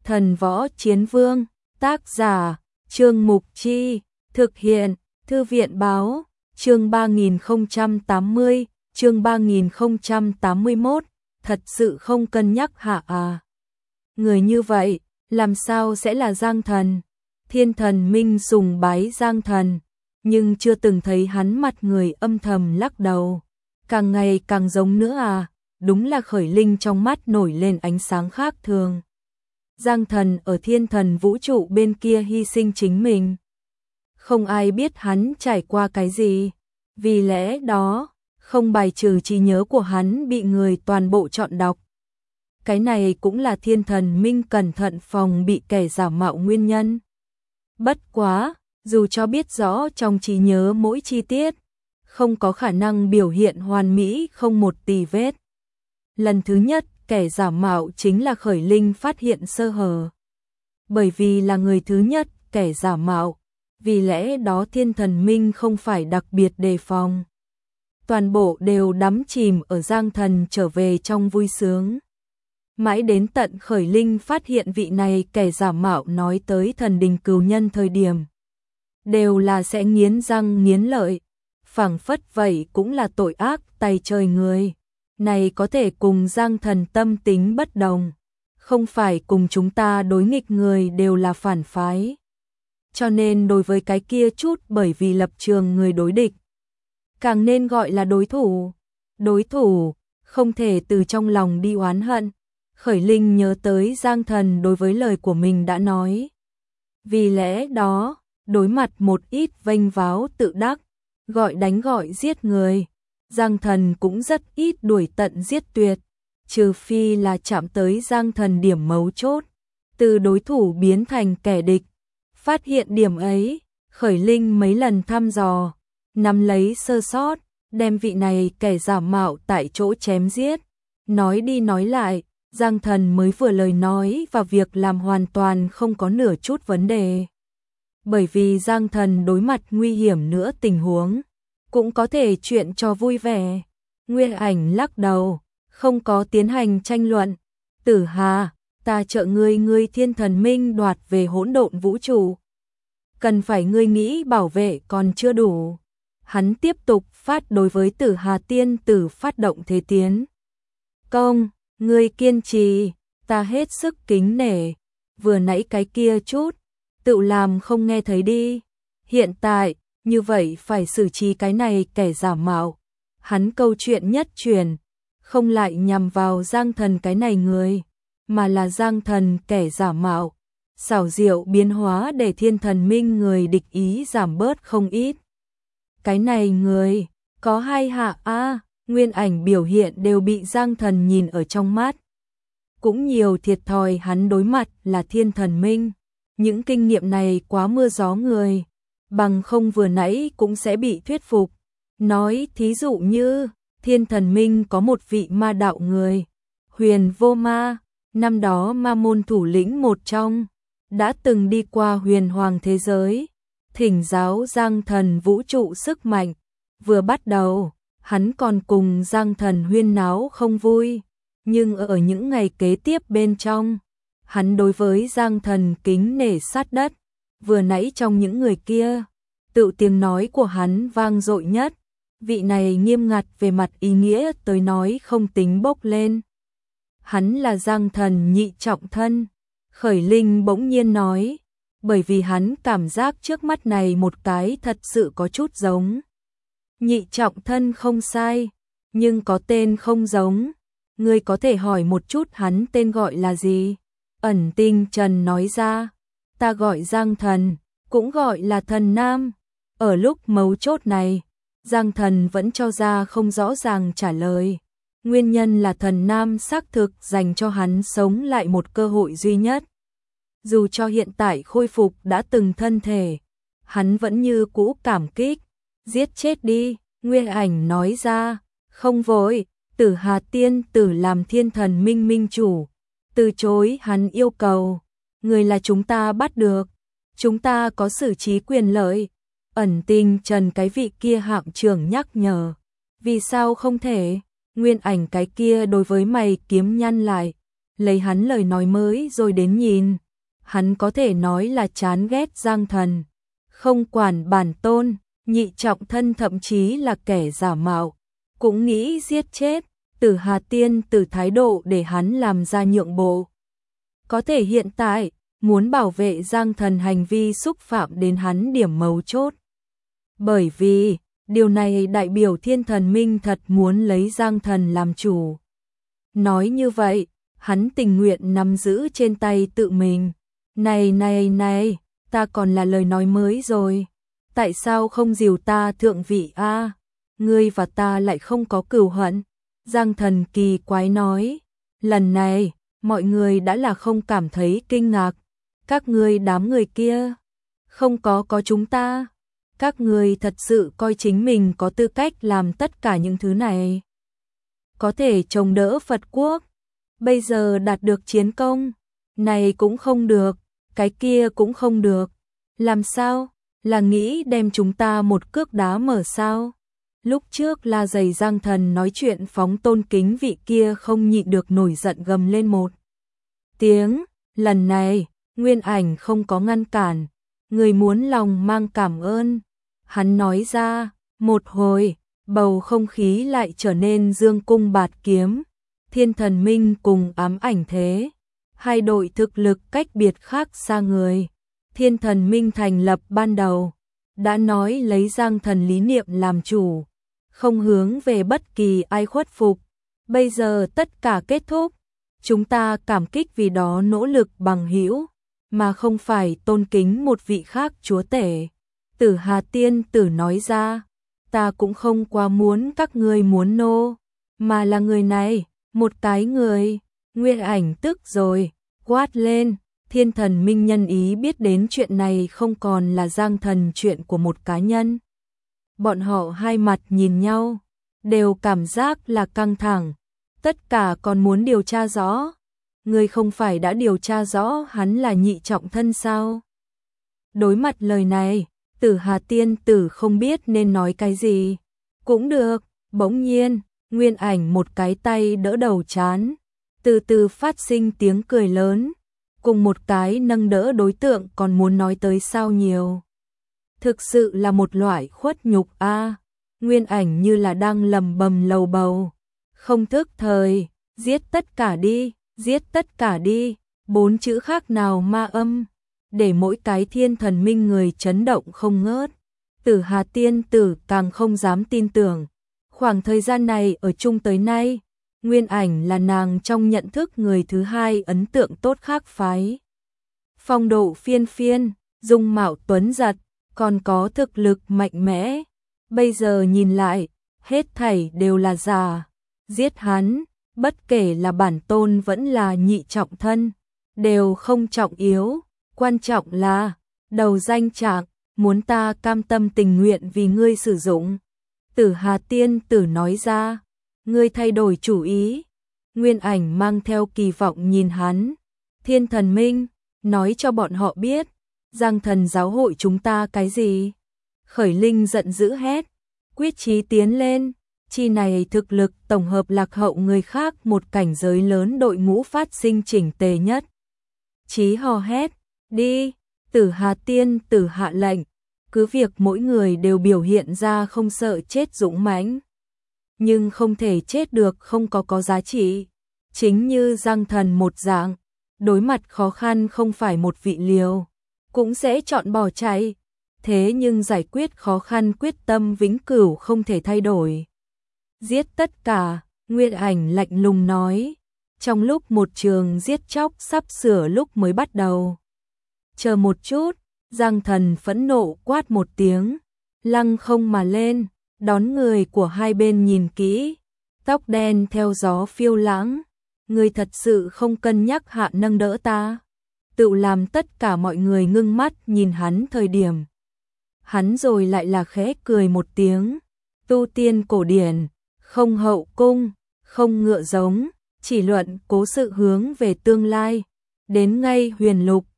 Thần Võ Chiến Vương, tác giả, Trương Mục Chi, thực hiện, Thư viện Báo, chương 3080, chương 3081, thật sự không cân nhắc hả à? Người như vậy, làm sao sẽ là Giang Thần? Thiên Thần Minh sùng bái Giang Thần, nhưng chưa từng thấy hắn mặt người âm thầm lắc đầu. Càng ngày càng giống nữa à, đúng là Khởi Linh trong mắt nổi lên ánh sáng khác thường. Giang Thần ở Thiên Thần vũ trụ bên kia hy sinh chính mình. Không ai biết hắn trải qua cái gì. Vì lẽ đó, không bài trừ trí nhớ của hắn bị người toàn bộ chọn đọc. Cái này cũng là Thiên Thần Minh cẩn thận phòng bị kẻ giả mạo nguyên nhân. Bất quá, dù cho biết rõ trong trí nhớ mỗi chi tiết, không có khả năng biểu hiện hoàn mỹ không một tì vết. Lần thứ nhất, kẻ giả mạo chính là Khởi Linh phát hiện sơ hở. Bởi vì là người thứ nhất, kẻ giả mạo, vì lẽ đó Thiên Thần Minh không phải đặc biệt đề phòng. Toàn bộ đều đắm chìm ở Giang Thần trở về trong vui sướng. Mãi đến tận Khởi Linh phát hiện vị này kẻ giả mạo nói tới thần đình cừu nhân thời điểm. Đều là sẽ nghiến răng nghiến lợi, phảng phất vậy cũng là tội ác tay trời người. Này có thể cùng Giang Thần tâm tính bất đồng, không phải cùng chúng ta đối nghịch người đều là phản phái. Cho nên đối với cái kia chút bởi vì lập trường người đối địch, càng nên gọi là đối thủ. Đối thủ, không thể từ trong lòng đi oán hận. Khởi Linh nhớ tới Giang Thần đối với lời của mình đã nói. Vì lẽ đó, đối mặt một ít vênh váo tự đắc, gọi đánh gọi giết người, Giang Thần cũng rất ít đuổi tận giết tuyệt, trừ phi là chạm tới Giang Thần điểm mấu chốt, từ đối thủ biến thành kẻ địch. Phát hiện điểm ấy, Khởi Linh mấy lần thăm dò, nắm lấy sơ sót, đem vị này kẻ giả mạo tại chỗ chém giết. Nói đi nói lại, Giang Thần mới vừa lời nói và việc làm hoàn toàn không có nửa chút vấn đề. Bởi vì Giang Thần đối mặt nguy hiểm nữa tình huống, cũng có thể chuyện cho vui vẻ. Nguyên Ảnh lắc đầu, không có tiến hành tranh luận. Tử Hà, ta trợ ngươi Thiên Thần Minh đoạt về hỗn độn vũ trụ. Cần phải ngươi nghĩ bảo vệ còn chưa đủ. Hắn tiếp tục phát đối với Tử Hà tiên tử phát động thế tiến công. Ngươi kiên trì, ta hết sức kính nể. Vừa nãy cái kia chút, tự làm không nghe thấy đi. Hiện tại, như vậy phải xử trí cái này kẻ giả mạo. Hắn câu chuyện nhất truyền, không lại nhằm vào Giang Thần cái này người, mà là Giang Thần kẻ giả mạo. Xảo diệu biến hóa để Thiên Thần Minh người địch ý giảm bớt không ít. Cái này người, có hay hạ a? Nguyên Ảnh biểu hiện đều bị Giang Thần nhìn ở trong mắt. Cũng nhiều thiệt thòi hắn đối mặt là Thiên Thần Minh. Những kinh nghiệm này quá mưa gió người, bằng không vừa nãy cũng sẽ bị thuyết phục. Nói thí dụ như, Thiên Thần Minh có một vị ma đạo người, Huyền Vô Ma, năm đó ma môn thủ lĩnh một trong, đã từng đi qua huyền hoàng thế giới, thỉnh giáo Giang Thần vũ trụ sức mạnh. Vừa bắt đầu, hắn còn cùng Giang Thần huyên náo không vui, nhưng ở những ngày kế tiếp bên trong, hắn đối với Giang Thần kính nể sát đất. Vừa nãy trong những người kia, tự tiếng nói của hắn vang dội nhất. Vị này nghiêm ngặt về mặt ý nghĩa tới nói không tính bốc lên. Hắn là Giang Thần nhị trọng thân. Khởi Linh bỗng nhiên nói, bởi vì hắn cảm giác trước mắt này một cái thật sự có chút giống. Nhị trọng thân không sai, nhưng có tên không giống. Ngươi có thể hỏi một chút hắn tên gọi là gì? Ẩn Tinh Trần nói ra, ta gọi Giang Thần, cũng gọi là Thần Nam. Ở lúc mấu chốt này, Giang Thần vẫn cho ra không rõ ràng trả lời. Nguyên nhân là Thần Nam xác thực dành cho hắn sống lại một cơ hội duy nhất. Dù cho hiện tại khôi phục đã từng thân thể, hắn vẫn như cũ cảm kích. Giết chết đi, Nguyên Ảnh nói ra, không vội. Tử Hà tiên tử làm Thiên Thần Minh minh chủ, từ chối hắn yêu cầu. Người là chúng ta bắt được, chúng ta có xử trí quyền lợi. Ẩn Tinh Trần cái vị kia hạm trưởng nhắc nhở, vì sao không thể? Nguyên Ảnh cái kia đối với mày kiếm nhăn lại, lấy hắn lời nói mới rồi đến nhìn. Hắn có thể nói là chán ghét Giang Thần, không quản bản tôn, Nhị Trọng Thân thậm chí là kẻ giả mạo, cũng nghĩ giết chết. Tử Hà Tiên Tử thái độ để hắn làm ra nhượng bộ. Có thể hiện tại, muốn bảo vệ Giang Thần hành vi xúc phạm đến hắn điểm mấu chốt. Bởi vì, điều này đại biểu Thiên Thần Minh thật muốn lấy Giang Thần làm chủ. Nói như vậy, hắn tình nguyện nắm giữ trên tay tự mình. Này, ta còn là lời nói mới rồi. Tại sao không dìu ta thượng vị a? Ngươi và ta lại không có cừu hận. Giang Thần kỳ quái nói. Lần này, mọi người đã là không cảm thấy kinh ngạc. Các ngươi đám người kia, không có chúng ta. Các ngươi thật sự coi chính mình có tư cách làm tất cả những thứ này. Có thể chống đỡ Phật quốc. Bây giờ đạt được chiến công. Này cũng không được, cái kia cũng không được. Làm sao? Là nghĩ đem chúng ta một cước đá mở sao? Lúc trước La Giày Giang Thần nói chuyện phóng tôn kính vị kia không nhịn được nổi giận gầm lên một tiếng. Lần này, Nguyên Ảnh không có ngăn cản. Người muốn lòng mang cảm ơn. Hắn nói ra, một hồi, bầu không khí lại trở nên dương cung bạt kiếm. Thiên Thần Minh cùng Ám Ảnh Thế. Hai đội thực lực cách biệt khác xa người. Thiên Thần Minh thành lập ban đầu, đã nói lấy Giang Thần lý niệm làm chủ, không hướng về bất kỳ ai khuất phục. Bây giờ tất cả kết thúc, chúng ta cảm kích vì đó nỗ lực bằng hữu, mà không phải tôn kính một vị khác chúa tể. Tử Hà Tiên Tử nói ra, ta cũng không quá muốn các ngươi muốn nô, mà là người này, một cái người. Nguyên Ảnh tức rồi, quát lên. Thiên Thần Minh nhân ý biết đến chuyện này không còn là Giang Thần chuyện của một cá nhân. Bọn họ hai mặt nhìn nhau, đều cảm giác là căng thẳng, tất cả còn muốn điều tra rõ. Người không phải đã điều tra rõ hắn là Nhị Trọng Thân sao? Đối mặt lời này, Tử Hà Tiên Tử không biết nên nói cái gì. Cũng được, bỗng nhiên, Nguyên Ảnh một cái tay đỡ đầu trán, từ từ phát sinh tiếng cười lớn. Cùng một cái nâng đỡ đối tượng còn muốn nói tới sao nhiều. Thực sự là một loại khuất nhục a. Nguyên Ảnh như là đang lầm bầm lầu bầu. Không thức thời, giết tất cả đi, giết tất cả đi. 4 chữ khác nào ma âm, để mỗi cái Thiên Thần Minh người chấn động không ngớt. Tử Hà Tiên Tử càng không dám tin tưởng. Khoảng thời gian này ở chung tới nay, Nguyên Ảnh là nàng trong nhận thức người thứ hai ấn tượng tốt khác phái. Phong độ phiên phiên, dung mạo tuấn giật, còn có thực lực mạnh mẽ. Bây giờ nhìn lại, hết thảy đều là giả. Giết hắn, bất kể là bản tôn vẫn là Nhị Trọng Thân, đều không trọng yếu. Quan trọng là, đầu danh trạng, muốn ta cam tâm tình nguyện vì ngươi sử dụng. Tử Hà Tiên Tử nói ra. Ngươi thay đổi chủ ý. Nguyên Ảnh mang theo kỳ vọng nhìn hắn. Thiên Thần Minh, nói cho bọn họ biết, Giang Thần giáo hội chúng ta cái gì? Khởi Linh giận dữ hét, quyết chí tiến lên. Chi này thực lực tổng hợp lạc hậu người khác một cảnh giới lớn đội ngũ phát sinh chỉnh tề nhất. Chí hò hét, đi. Tử Hà Tiên Tử hạ lệnh, cứ việc mỗi người đều biểu hiện ra không sợ chết dũng mãnh, nhưng không thể chết được không có giá trị. Chính như Giang Thần một dạng, đối mặt khó khăn không phải một vị liều, cũng sẽ chọn bỏ chạy. Thế nhưng giải quyết khó khăn quyết tâm vĩnh cửu không thể thay đổi. Giết tất cả, Nguyên Ảnh lạnh lùng nói, trong lúc một trường giết chóc sắp sửa lúc mới bắt đầu. Chờ một chút, Giang Thần phẫn nộ quát một tiếng, lăng không mà lên, đón người của hai bên nhìn kỹ, tóc đen theo gió phiêu lãng. Người thật sự không cân nhắc hạ nâng đỡ ta. Tự làm tất cả mọi người ngưng mắt nhìn hắn thời điểm. Hắn rồi lại là khẽ cười một tiếng. Tu tiên cổ điển, không hậu cung, không ngựa giống, chỉ luận cố sự hướng về tương lai. Đến ngay huyền lục,